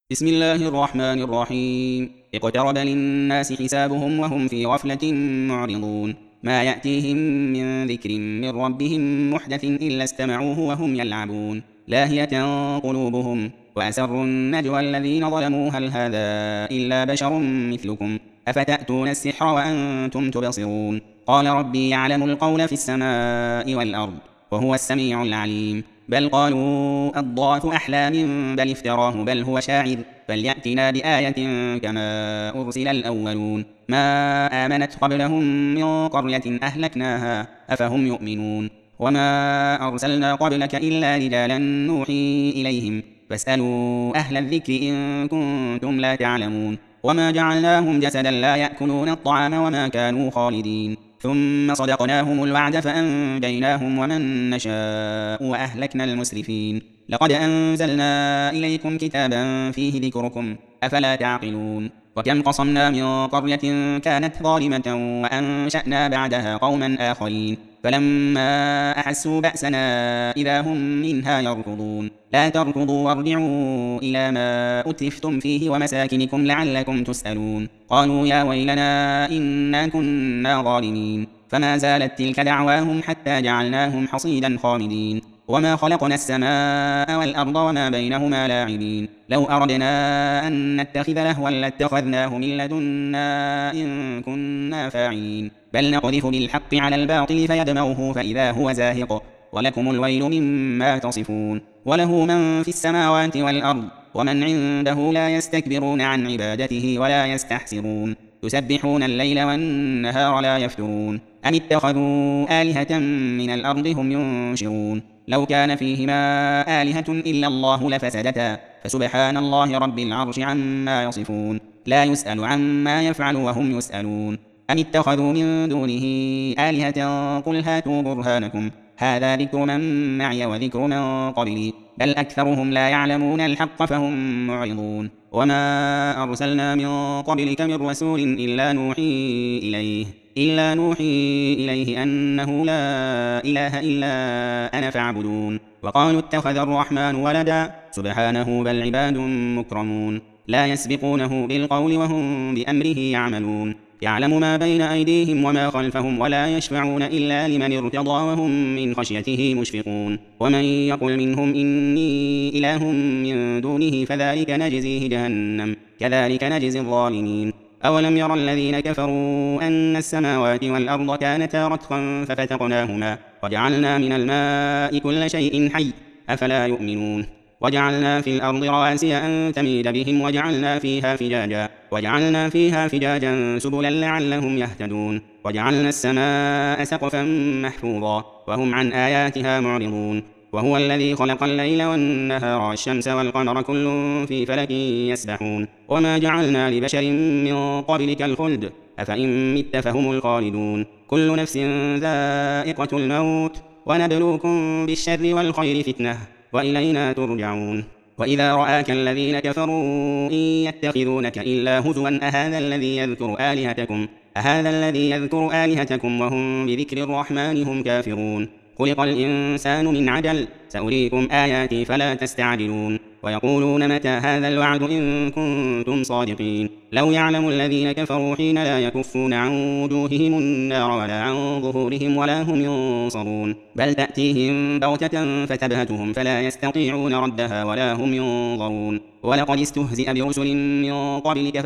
بسم الله الرحمن الرحيم. اقترب للناس حسابهم وهم في غفلة معرضون. ما يأتيهم من ذكر من ربهم محدث إلا استمعوه وهم يلعبون. لاهية قلوبهم وأسروا النجوى الذين ظلموا هل هذا إلا بشر مثلكم أفتأتون السحر وأنتم تبصرون. قال ربي يعلم القول في السماء والأرض وهو السميع العليم. بل قالوا أضغاث أحلام بل افتراه بل هو شاعر فليأتنا بآية كما أرسل الأولون. ما آمنت قبلهم من قرية أهلكناها أفهم يؤمنون. وما أرسلنا قبلك إلا رجالا نوحي إليهم فاسألوا أهل الذكر إن كنتم لا تعلمون. وما جعلناهم جسدا لا يأكلون الطعام وما كانوا خالدين. ثم صدقناهم الوعد فأنجيناهم ومن نشاء وأهلكنا المسرفين. لقد أنزلنا إليكم كتابا فيه ذكركم أفلا تعقلون. وكم قصمنا من قرية كانت ظالمة وأنشأنا بعدها قوما آخرين فلما أحسوا بأسنا إذا هم منها يركضون. لا تركضوا وارجعوا إلى ما أترفتم فيه ومساكنكم لعلكم تسألون. قالوا يا ويلنا إنا كنا ظالمين فما زالت تلك دعواهم حتى جعلناهم حصيدا خامدين. وما خلقنا السماء والأرض وما بينهما لاعبين. لو أردنا أن نتخذ لهوا لاتخذناه من لدنا إن كنا فاعلين. بل نقذف بالحق على الباطل فيدمغه فإذا هو زاهق ولكم الويل مما تصفون. وله من في السماوات والأرض ومن عنده لا يستكبرون عن عبادته ولا يستحسرون. يسبحون الليل والنهار لا يفترون. أم اتخذوا آلهة من الأرض هم ينشرون. لو كان فيهما آلهة إلا الله لفسدتا فسبحان الله رب العرش عما يصفون. لا يسأل عما يفعل وهم يسألون. أم اتخذوا من دونه آلهة قل هاتوا برهانكم هذا ذكر من معي وذكر من قبلي بل أكثرهم لا يعلمون الحق فهم معرضون. وما أرسلنا من قبلك من رسول إلا نوحي إليه أنه لا إله إلا أنا فاعبدون. وقالوا اتخذ الرحمن ولدا سبحانه بل عباد مكرمون لا يسبقونه بالقول وهم بأمره يعملون. يعلم ما بين أيديهم وما خلفهم ولا يشفعون إلا لمن ارتضى وهم من خشيته مشفقون. ومن يقل منهم إني إله من دونه فذلك نجزيه جهنم كذلك نجزي الظالمين. أولم ير الذين كفروا أن السماوات والأرض كانتا رتقا ففتقناهما وجعلنا من الماء كل شيء حي أفلا يؤمنون. وجعلنا في الأرض رواسي أن تميد بهم وجعلنا فيها فجاجا سبلا لعلهم يهتدون. وجعلنا السماء سقفا محفوظا وهم عن آياتها معرضون. وهو الذي خلق الليل والنهار والشمس والقمر كل في فلك يسبحون. وما جعلنا لبشر من قبلك الخلد أفإن مت فهم الخالدون. كل نفس ذائقة الموت ونبلوكم بالشر والخير فتنة وإلينا ترجعون. وإذا رآك الذين كفروا إن يتخذونك إلا هزوا أهذا الذي يذكر آلهتكم وهم بذكر الرحمن هم كافرون. خلق الإنسان من عجل سأريكم آياتي فلا تستعجلون. ويقولون متى هذا الوعد إن كنتم صادقين. لو يعلم الذين كفروا حين لا يكفون عن وجوههم النار ولا عن ظهورهم ولا هم ينصرون. بل تأتيهم بغتة فتبهتهم فلا يستطيعون ردها ولا هم ينظرون. ولقد استهزئ برسل من قبلك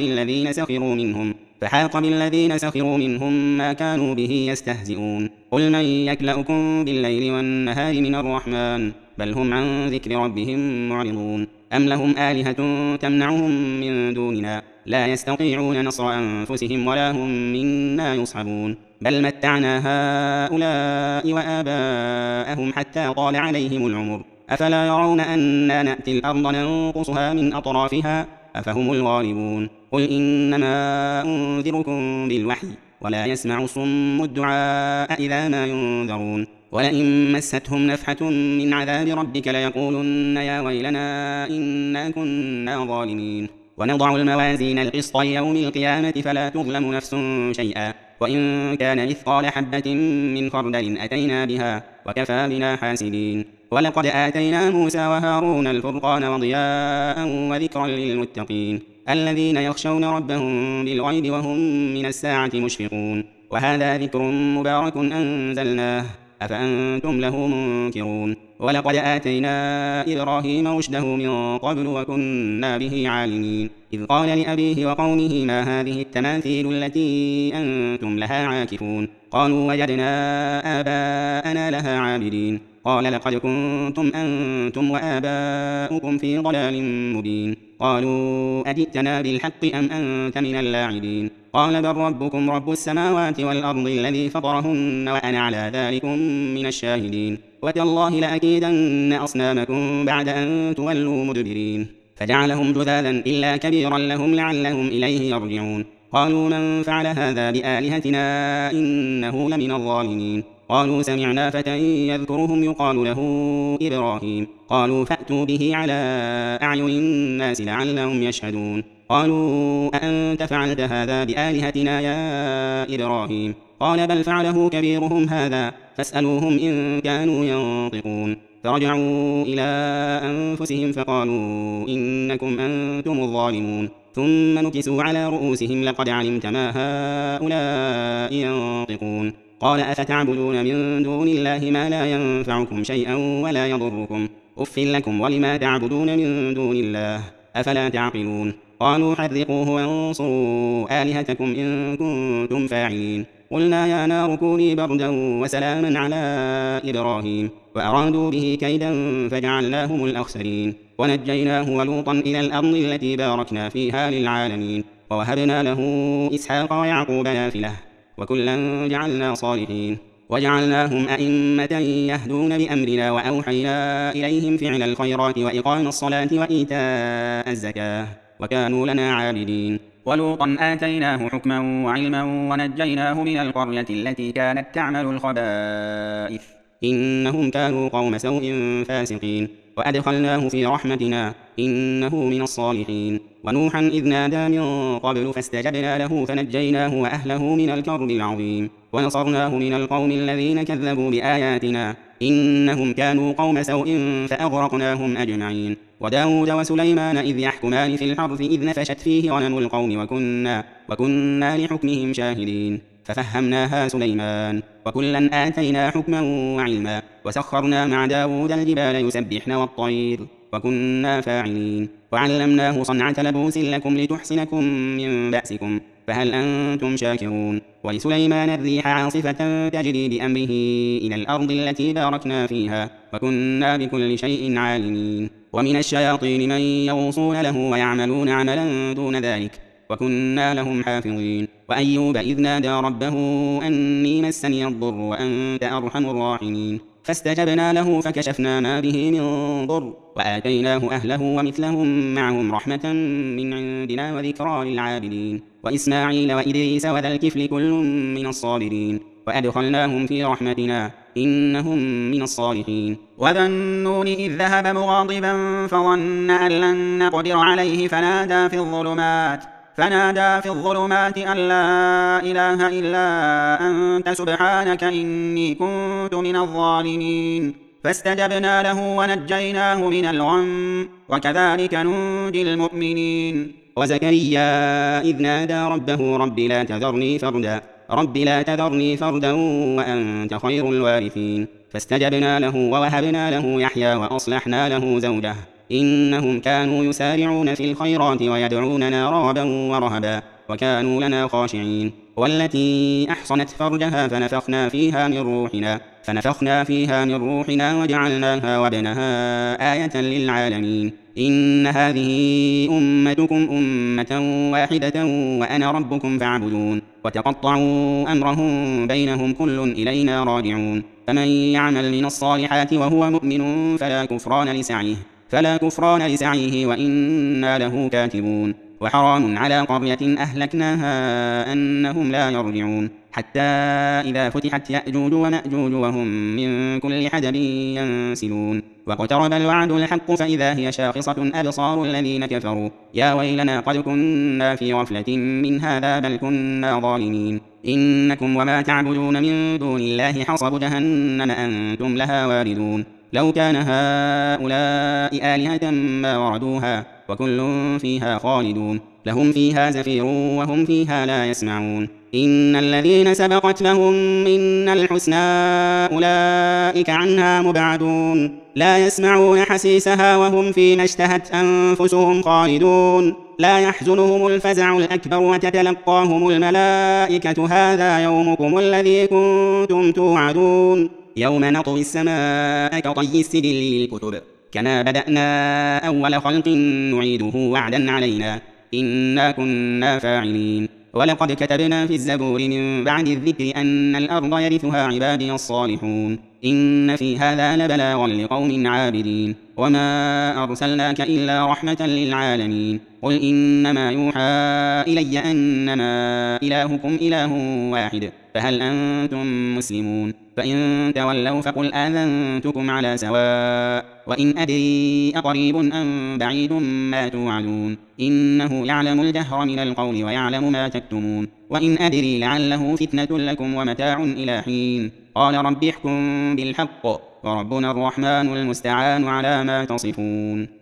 فحاق بالذين سخروا منهم ما كانوا به يستهزئون. قل من يكلؤكم بالليل والنهار من الرحمن بل هم عن ذكر ربهم معرضون. أم لهم آلهة تمنعهم من دوننا لا يستطيعون نصر أنفسهم ولا هم منا يصحبون. بل متعنا هؤلاء وآباءهم حتى طال عليهم العمر أفلا يرون أنا نأتي الأرض ننقصها من أطرافها أفهم الغالبون. قل إنما أنذركم بالوحي ولا يسمع الصم الدعاء إذا ما ينذرون. ولئن مستهم نفحة من عذاب ربك ليقولن يا ويلنا إنا كنا ظالمين. ونضع الموازين القسط ليوم القيامة فلا تظلم نفس شيئا وإن كان مثقال حبة من خردل أتينا بها وكفى بنا حاسبين. ولقد آتينا موسى وهارون الفرقان وضياء وذكرا للمتقين الذين يخشون ربهم بالغيب وهم من الساعة مشفقون. وهذا ذكر مبارك أنزلناه أفأنتم له منكرون. ولقد آتينا إبراهيم رشده من قبل وكنا به عالمين. إذ قال لأبيه وقومه ما هذه التماثيل التي أنتم لها عاكفون؟ قالوا وجدنا آباءنا لها عابدين. قال لقد كنتم أنتم وآباؤكم في ضلال مبين. قالوا أجئتنا بالحق أم أنت من اللاعبين؟ قال بل ربكم رب السماوات والأرض الذي فطرهن وأنا على ذلكم من الشاهدين. وتالله لأكيدن أصنامكم بعد أن تولوا مدبرين. فجعلهم جذاذا إلا كبيرا لهم لعلهم إليه يرجعون. قالوا من فعل هذا بآلهتنا إنه لمن الظالمين. قالوا سمعنا فتى يذكرهم يقال له إبراهيم. قالوا فأتوا به على أعين الناس لعلهم يشهدون. قالوا أأنت فعلت هذا بآلهتنا يا إبراهيم؟ قال بل فعله كبيرهم هذا فاسألوهم إن كانوا ينطقون. فرجعوا إلى أنفسهم فقالوا إنكم أنتم الظالمون. ثم نكسوا على رؤوسهم لقد علمت ما هؤلاء ينطقون. قال أفتعبدون من دون الله ما لا ينفعكم شيئا ولا يضركم؟ أف لكم ولما تعبدون من دون الله أفلا تعقلون؟ قالوا حرقوه وانصروا آلهتكم إن كنتم فاعلين. قلنا يا نار كوني بردا وسلاما على إبراهيم وأرادوا به كيدا فجعلناهم الأخسرين. ونجيناه ولوطا إلى الأرض التي باركنا فيها للعالمين. ووهبنا له إسحاق ويعقوب نافلة وكلا جعلنا صالحين. وجعلناهم أئمة يهدون بأمرنا وأوحينا إليهم فعل الخيرات وإقام الصلاة وإيتاء الزكاة وكانوا لنا عابدين. ولوطا آتيناه حكما وعلما ونجيناه من القرية التي كانت تعمل الخبائث إنهم كانوا قوم سوء فاسقين. وأدخلناه في رحمتنا إنه من الصالحين. ونوحا إذ نادى من قبل فاستجبنا له فنجيناه وأهله من الكرب العظيم. ونصرناه من القوم الذين كذبوا بآياتنا إنهم كانوا قوم سوء فأغرقناهم أجمعين. وداود وسليمان إذ يحكمان في الحرث إذ نفشت فيه غنم القوم وكنا لحكمهم شاهدين. ففهمناها سليمان وكلا آتينا حكما وعلما. وسخرنا مع داود الجبال يسبحن والطير وكنا فاعلين. وعلمناه صنعة لبوس لكم لتحصنكم من بأسكم فهل أنتم شاكرون؟ ولسليمان الريح عاصفة تجري بأمره إلى الأرض التي باركنا فيها وكنا بكل شيء عالمين. ومن الشياطين من يغوصون له ويعملون عملا دون ذلك وكنا لهم حافظين. وأيوب إذ نادى ربه أني مسني الضر وأنت أرحم الراحمين. فاستجبنا له فكشفنا ما به من ضر وآتيناه أهله ومثلهم معهم رحمة من عندنا وذكرى للعابدين. وإسماعيل وإدريس وذا الكفل كل من الصابرين. وأدخلناهم في رحمتنا إنهم من الصالحين. وذا النون إذ ذهب مغاضبا فظن أن لن نقدر عليه فنادى في الظلمات أن لا إله إلا أنت سبحانك إني كنت من الظالمين. فاستجبنا له ونجيناه من الغم وكذلك ننجي المؤمنين. وزكريا إذ نادى ربه رب لا تذرني فردا وأنت خير الوارثين. فاستجبنا له ووهبنا له يحيى وأصلحنا له زوجه إنهم كانوا يسارعون في الخيرات ويدعوننا رغبا ورهبا وكانوا لنا خاشعين. والتي أحصنت فرجها فنفخنا فيها من روحنا وجعلناها وابنها آية للعالمين. إن هذه أمتكم أمة واحدة وأنا ربكم فاعبدون. وتقطعوا أمرهم بينهم كل إلينا راجعون. فمن يعمل من الصالحات وهو مؤمن فلا كفران لسعيه وإنا له كاتبون. وحرام على قرية أهلكناها أنهم لا يرجعون حتى إذا فتحت يأجوج ومأجوج وهم من كل حدب ينسلون. واقترب الوعد الحق فإذا هي شاخصة أبصار الذين كفروا يا ويلنا قد كنا في غفلة من هذا بل كنا ظالمين. إنكم وما تعبدون من دون الله حصب جهنم أنتم لها واردون. لو كان هؤلاء آلهة ما وردوها وكل فيها خالدون لهم فيها زفير وهم فيها لا يسمعون إن الذين سبقت لهم منا الحسنى أولئك عنها مبعدون لا يسمعون حسيسها وهم فيما اشتهت أنفسهم خالدون لا يحزنهم الفزع الأكبر وتتلقاهم الملائكة هذا يومكم الذي كنتم توعدون يوم نطوي السماء كطي السجل للكتب كما بدأنا أول خلق نعيده وعدا علينا إنا كنا فاعلين ولقد كتبنا في الزبور من بعد الذكر أن الأرض يرثها عبادي الصالحون إن في هذا لبلاغا لقوم عابدين وما أرسلناك إلا رحمة للعالمين قل إنما يوحى إلي أنما إلهكم إله واحد فهل أنتم مسلمون فإن تولوا فقل آذنتكم على سواء وإن أدري أقريب أم بعيد ما توعدون إنه يعلم الجهر من القول ويعلم ما تكتمون وإن أدري لعله فتنة لكم ومتاع إلى حين قال رب احكم بالحق وربنا الرحمن المستعان على ما تصفون.